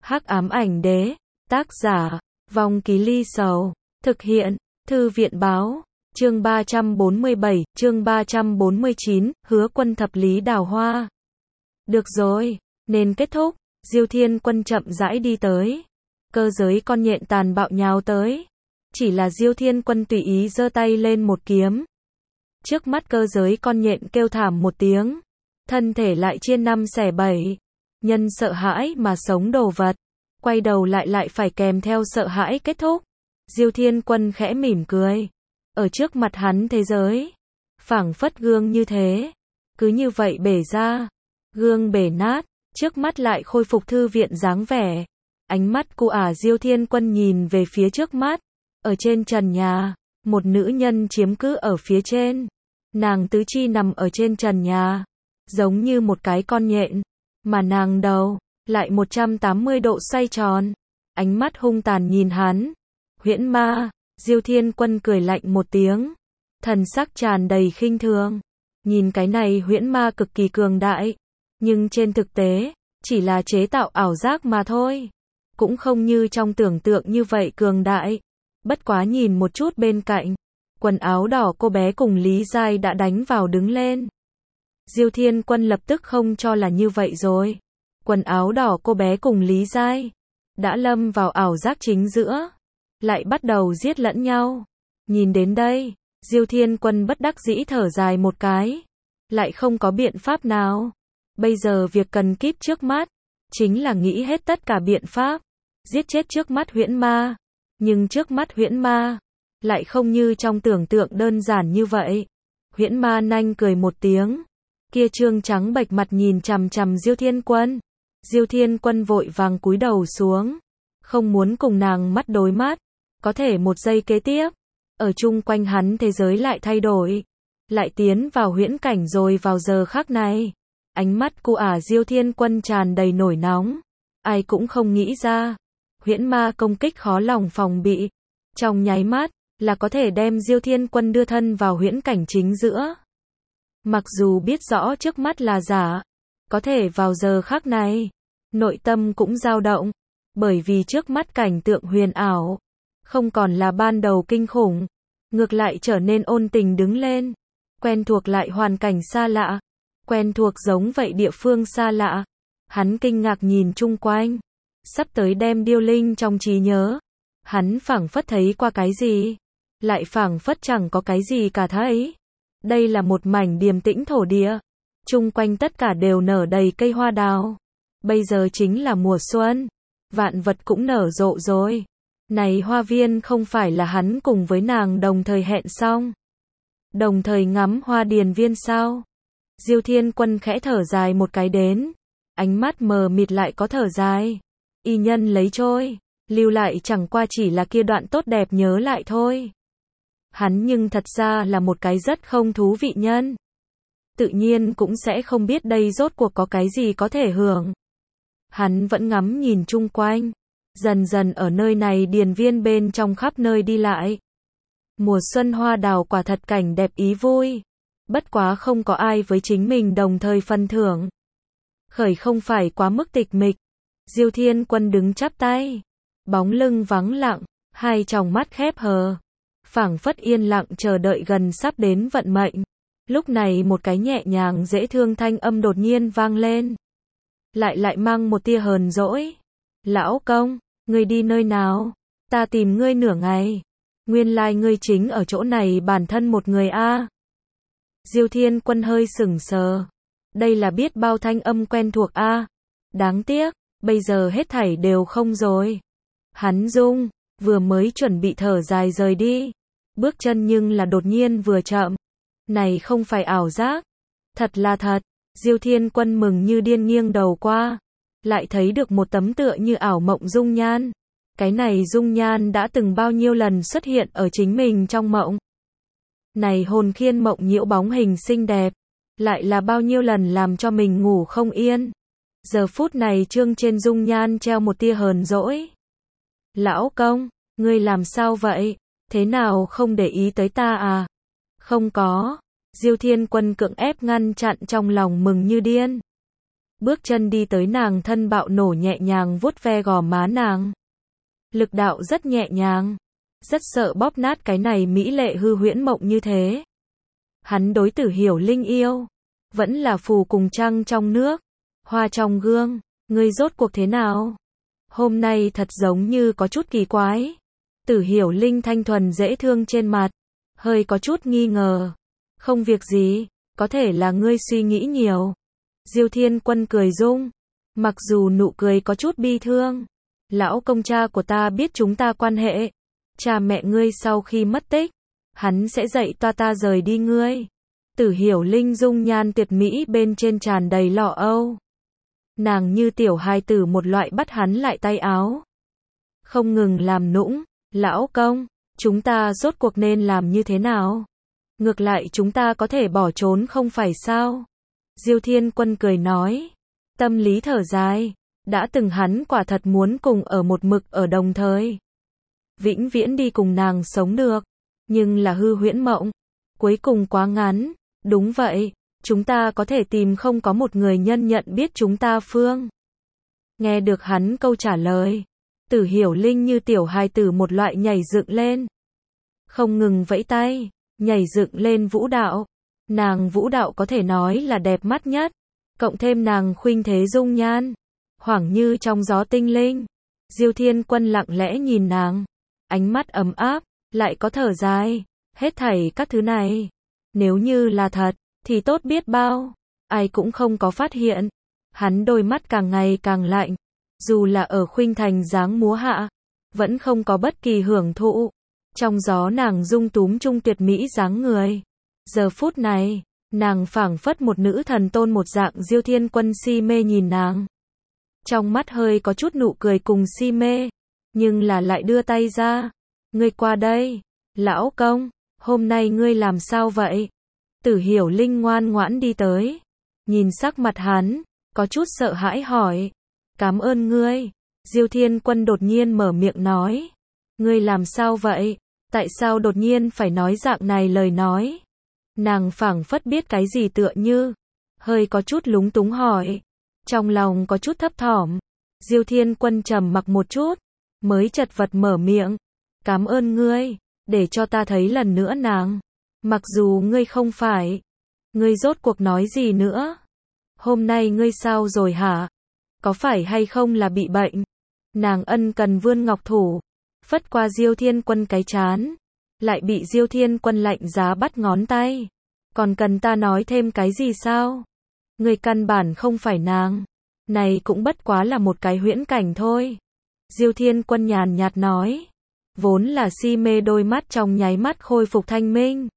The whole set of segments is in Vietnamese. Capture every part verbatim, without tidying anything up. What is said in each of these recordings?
Hắc ám ảnh đế, tác giả, Vong Ký Ly Sầu, thực hiện, Thư viện báo, chương ba trăm bốn mươi bảy, chương ba trăm bốn mươi chín, Hứa Quân thập lý đào hoa. Được rồi, nên kết thúc, Diêu Thiên Quân chậm rãi đi tới. Cơ giới con nhện tàn bạo nhào tới. Chỉ là Diêu Thiên Quân tùy ý giơ tay lên một kiếm. Trước mắt cơ giới con nhện kêu thảm một tiếng. Thân thể lại chia năm xẻ bảy. Nhân sợ hãi mà sống đồ vật. Quay đầu lại lại phải kèm theo sợ hãi kết thúc. Diêu Thiên Quân khẽ mỉm cười. Ở trước mặt hắn thế giới. Phảng phất gương như thế. Cứ như vậy bể ra. Gương bể nát. Trước mắt lại khôi phục thư viện dáng vẻ. Ánh mắt cu ả Diêu Thiên Quân nhìn về phía trước mắt. Ở trên trần nhà. Một nữ nhân chiếm cứ ở phía trên. Nàng tứ chi nằm ở trên trần nhà. Giống như một cái con nhện. Mà nàng đầu. Lại một trăm tám mươi độ xoay tròn. Ánh mắt hung tàn nhìn hắn. Huyễn ma. Diêu Thiên Quân cười lạnh một tiếng. Thần sắc tràn đầy khinh thường. Nhìn cái này huyễn ma cực kỳ cường đại. Nhưng trên thực tế. Chỉ là chế tạo ảo giác mà thôi. Cũng không như trong tưởng tượng như vậy cường đại. Bất quá nhìn một chút bên cạnh. Quần áo đỏ cô bé cùng Lý Giai đã đánh vào đứng lên. Diêu Thiên Quân lập tức không cho là như vậy rồi. Quần áo đỏ cô bé cùng Lý Giai đã lâm vào ảo giác chính giữa. Lại bắt đầu giết lẫn nhau. Nhìn đến đây, Diêu Thiên Quân bất đắc dĩ thở dài một cái. Lại không có biện pháp nào. Bây giờ việc cần kíp trước mắt. Chính là nghĩ hết tất cả biện pháp. Giết chết trước mắt huyễn ma. Nhưng trước mắt huyễn ma. Lại không như trong tưởng tượng đơn giản như vậy. Huyễn ma nanh cười một tiếng. Kia trương trắng bệch mặt nhìn chằm chằm Diêu Thiên Quân. Diêu Thiên Quân vội vàng cúi đầu xuống. Không muốn cùng nàng mắt đối mắt. Có thể một giây kế tiếp. Ở chung quanh hắn thế giới lại thay đổi. Lại tiến vào huyễn cảnh rồi vào giờ khắc này. Ánh mắt cu ả Diêu Thiên Quân tràn đầy nổi nóng. Ai cũng không nghĩ ra. Huyễn ma công kích khó lòng phòng bị. Trong nháy mắt. Là có thể đem Diêu Thiên Quân đưa thân vào huyễn cảnh chính giữa. Mặc dù biết rõ trước mắt là giả. Có thể vào giờ khắc này. Nội tâm cũng dao động. Bởi vì trước mắt cảnh tượng huyền ảo. Không còn là ban đầu kinh khủng. Ngược lại trở nên ôn tình đứng lên. Quen thuộc lại hoàn cảnh xa lạ. Quen thuộc giống vậy địa phương xa lạ. Hắn kinh ngạc nhìn chung quanh. Sắp tới đem điêu linh trong trí nhớ. Hắn phảng phất thấy qua cái gì. Lại phảng phất chẳng có cái gì cả thấy. Đây là một mảnh điềm tĩnh thổ địa. Chung quanh tất cả đều nở đầy cây hoa đào. Bây giờ chính là mùa xuân. Vạn vật cũng nở rộ rồi. Này hoa viên không phải là hắn cùng với nàng đồng thời hẹn xong. Đồng thời ngắm hoa điền viên sao. Diêu Thiên Quân khẽ thở dài một cái đến. Ánh mắt mờ mịt lại có thở dài. Y nhân lấy trôi. Lưu lại chẳng qua chỉ là kia đoạn tốt đẹp nhớ lại thôi. Hắn nhưng thật ra là một cái rất không thú vị nhân. Tự nhiên cũng sẽ không biết đây rốt cuộc có cái gì có thể hưởng. Hắn vẫn ngắm nhìn chung quanh. Dần dần ở nơi này điền viên bên trong khắp nơi đi lại. Mùa xuân hoa đào quả thật cảnh đẹp ý vui. Bất quá không có ai với chính mình đồng thời phân thưởng. Khởi không phải quá mức tịch mịch. Diêu Thiên Quân đứng chắp tay. Bóng lưng vắng lặng. Hai tròng mắt khép hờ. Phảng phất yên lặng chờ đợi gần sắp đến vận mệnh. Lúc này một cái nhẹ nhàng dễ thương thanh âm đột nhiên vang lên. Lại lại mang một tia hờn dỗi. Lão công, ngươi đi nơi nào? Ta tìm ngươi nửa ngày. Nguyên lai ngươi chính ở chỗ này bản thân một người a. Diêu Thiên Quân hơi sững sờ. Đây là biết bao thanh âm quen thuộc a. Đáng tiếc, bây giờ hết thảy đều không rồi. Hắn rung, vừa mới chuẩn bị thở dài rời đi. Bước chân nhưng là đột nhiên vừa chậm. Này không phải ảo giác. Thật là thật. Diêu Thiên Quân mừng như điên nghiêng đầu qua. Lại thấy được một tấm tựa như ảo mộng dung nhan. Cái này dung nhan đã từng bao nhiêu lần xuất hiện ở chính mình trong mộng. Này hồn khiên mộng nhiễu bóng hình xinh đẹp. Lại là bao nhiêu lần làm cho mình ngủ không yên. Giờ phút này trương trên dung nhan treo một tia hờn dỗi. Lão công, ngươi làm sao vậy? Thế nào không để ý tới ta à? Không có. Diêu Thiên Quân cưỡng ép ngăn chặn trong lòng mừng như điên. bước chân đi tới nàng thân bạo nổ nhẹ nhàng vuốt ve gò má nàng. Lực đạo rất nhẹ nhàng, rất sợ bóp nát cái này mỹ lệ hư huyễn mộng như thế. Hắn đối Tử Hiểu Linh yêu, vẫn là phù cùng trăng trong nước, hoa trong gương, ngươi rốt cuộc thế nào? Hôm nay thật giống như có chút kỳ quái. Tử Hiểu Linh thanh thuần dễ thương trên mặt, hơi có chút nghi ngờ. Không việc gì, có thể là ngươi suy nghĩ nhiều. Diêu Thiên Quân cười rung, mặc dù nụ cười có chút bi thương. Lão công cha của ta biết chúng ta quan hệ. Cha mẹ ngươi sau khi mất tích, hắn sẽ dạy ta ta rời đi ngươi. Tử Hiểu Linh dung nhan tuyệt mỹ bên trên tràn đầy lo âu. Nàng như tiểu hài tử một loại bắt hắn lại tay áo. Không ngừng làm nũng, lão công, chúng ta rốt cuộc nên làm như thế nào? Ngược lại chúng ta có thể bỏ trốn không phải sao? Diêu Thiên Quân cười nói, tâm lý thở dài, đã từng hắn quả thật muốn cùng ở một mực ở đồng thời. Vĩnh viễn đi cùng nàng sống được, nhưng là hư huyễn mộng, cuối cùng quá ngắn, đúng vậy, chúng ta có thể tìm không có một người nhân nhận biết chúng ta phương. Nghe được hắn câu trả lời, Tử Hiểu Linh như tiểu hài tử một loại nhảy dựng lên. Không ngừng vẫy tay, nhảy dựng lên vũ đạo. Nàng vũ đạo có thể nói là đẹp mắt nhất, cộng thêm nàng khuynh thế dung nhan, hoảng như trong gió tinh linh. Diêu Thiên Quân lặng lẽ nhìn nàng, ánh mắt ấm áp, lại có thở dài, hết thảy các thứ này, nếu như là thật, thì tốt biết bao, ai cũng không có phát hiện. Hắn đôi mắt càng ngày càng lạnh, dù là ở khuynh thành dáng múa hạ, vẫn không có bất kỳ hưởng thụ. Trong gió nàng dung túm trung tuyệt mỹ dáng người. Giờ phút này, nàng phảng phất một nữ thần tôn một dạng. Diêu Thiên Quân si mê nhìn nàng. Trong mắt hơi có chút nụ cười cùng si mê, nhưng là lại đưa tay ra. Ngươi qua đây, lão công, hôm nay ngươi làm sao vậy? Tử Hiểu Linh ngoan ngoãn đi tới, nhìn sắc mặt hắn, có chút sợ hãi hỏi. Cảm ơn ngươi. Diêu Thiên Quân đột nhiên mở miệng nói. Ngươi làm sao vậy? Tại sao đột nhiên phải nói dạng này lời nói? Nàng phảng phất biết cái gì tựa như, hơi có chút lúng túng hỏi. Trong lòng có chút thấp thỏm. Diêu Thiên Quân trầm mặc một chút, mới chật vật mở miệng. Cảm ơn ngươi, để cho ta thấy lần nữa nàng. Mặc dù ngươi không phải. Ngươi rốt cuộc nói gì nữa? Hôm nay ngươi sao rồi hả? Có phải hay không là bị bệnh? Nàng ân cần vươn ngọc thủ, phất qua Diêu Thiên Quân cái trán, lại bị Diêu Thiên Quân lạnh giá bắt ngón tay. Còn cần ta nói thêm cái gì sao? Ngươi căn bản không phải nàng. Này cũng bất quá là một cái huyễn cảnh thôi. Diêu Thiên Quân nhàn nhạt nói. Vốn là si mê đôi mắt trong nháy mắt khôi phục thanh minh.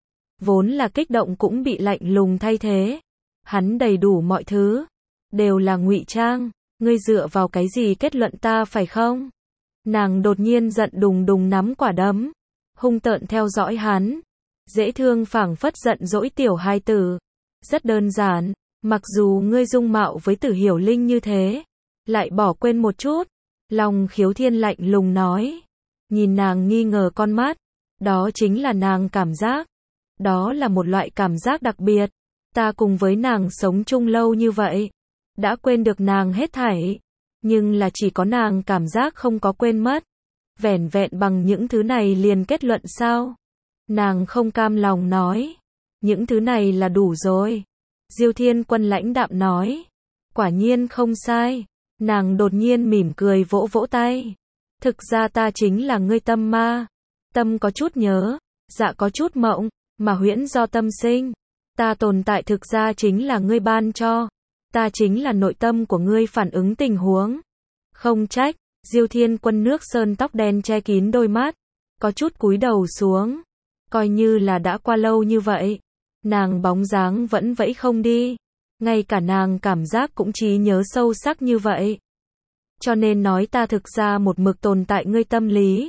Vốn là kích động cũng bị lạnh lùng thay thế. Hắn đầy đủ mọi thứ, đều là ngụy trang. Ngươi dựa vào cái gì kết luận ta phải không? Nàng đột nhiên giận đùng đùng nắm quả đấm, hung tợn theo dõi hắn. Dễ thương phảng phất giận dỗi tiểu hài tử. Rất đơn giản, mặc dù ngươi dung mạo với Tử Hiểu Linh như thế, lại bỏ quên một chút. Lòng Khiếu Thiên lạnh lùng nói. Nhìn nàng nghi ngờ con mắt, đó chính là nàng cảm giác. Đó là một loại cảm giác đặc biệt. Ta cùng với nàng sống chung lâu như vậy, đã quên được nàng hết thảy, nhưng là chỉ có nàng cảm giác không có quên mất. Vẻn vẹn bằng những thứ này liền kết luận sao? Nàng không cam lòng nói. Những thứ này là đủ rồi. Diêu Thiên Quân lãnh đạm nói. Quả nhiên không sai. Nàng đột nhiên mỉm cười vỗ vỗ tay. Thực ra ta chính là ngươi tâm ma. Tâm có chút nhớ, dạ có chút mộng, mà huyễn do tâm sinh. Ta tồn tại thực ra chính là ngươi ban cho. Ta chính là nội tâm của ngươi phản ứng tình huống. Không trách. Diêu Thiên Quân nước sơn tóc đen che kín đôi mắt, có chút cúi đầu xuống. Coi như là đã qua lâu như vậy, nàng bóng dáng vẫn vẫy không đi. Ngay cả nàng cảm giác cũng trí nhớ sâu sắc như vậy. Cho nên nói ta thực ra một mực tồn tại ngươi tâm lý.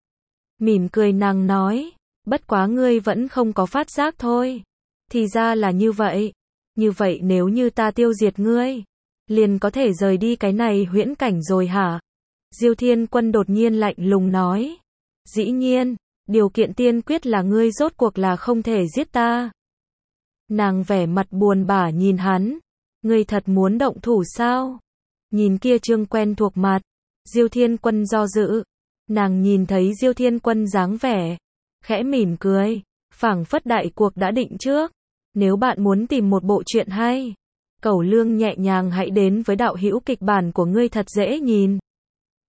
Mỉm cười nàng nói, bất quá ngươi vẫn không có phát giác thôi. Thì ra là như vậy. Như vậy nếu như ta tiêu diệt ngươi, liền có thể rời đi cái này huyễn cảnh rồi hả? Diêu Thiên Quân đột nhiên lạnh lùng nói. Dĩ nhiên, điều kiện tiên quyết là ngươi rốt cuộc là không thể giết ta. Nàng vẻ mặt buồn bã nhìn hắn, Ngươi thật muốn động thủ sao? Nhìn kia trương quen thuộc mặt, Diêu Thiên Quân do dự. Nàng nhìn thấy Diêu Thiên Quân dáng vẻ, khẽ mỉm cười, phảng phất đại cuộc đã định trước. Nếu bạn muốn tìm một bộ truyện hay, Cẩu Lương nhẹ nhàng hãy đến với đạo hữu kịch bản của ngươi thật dễ nhìn.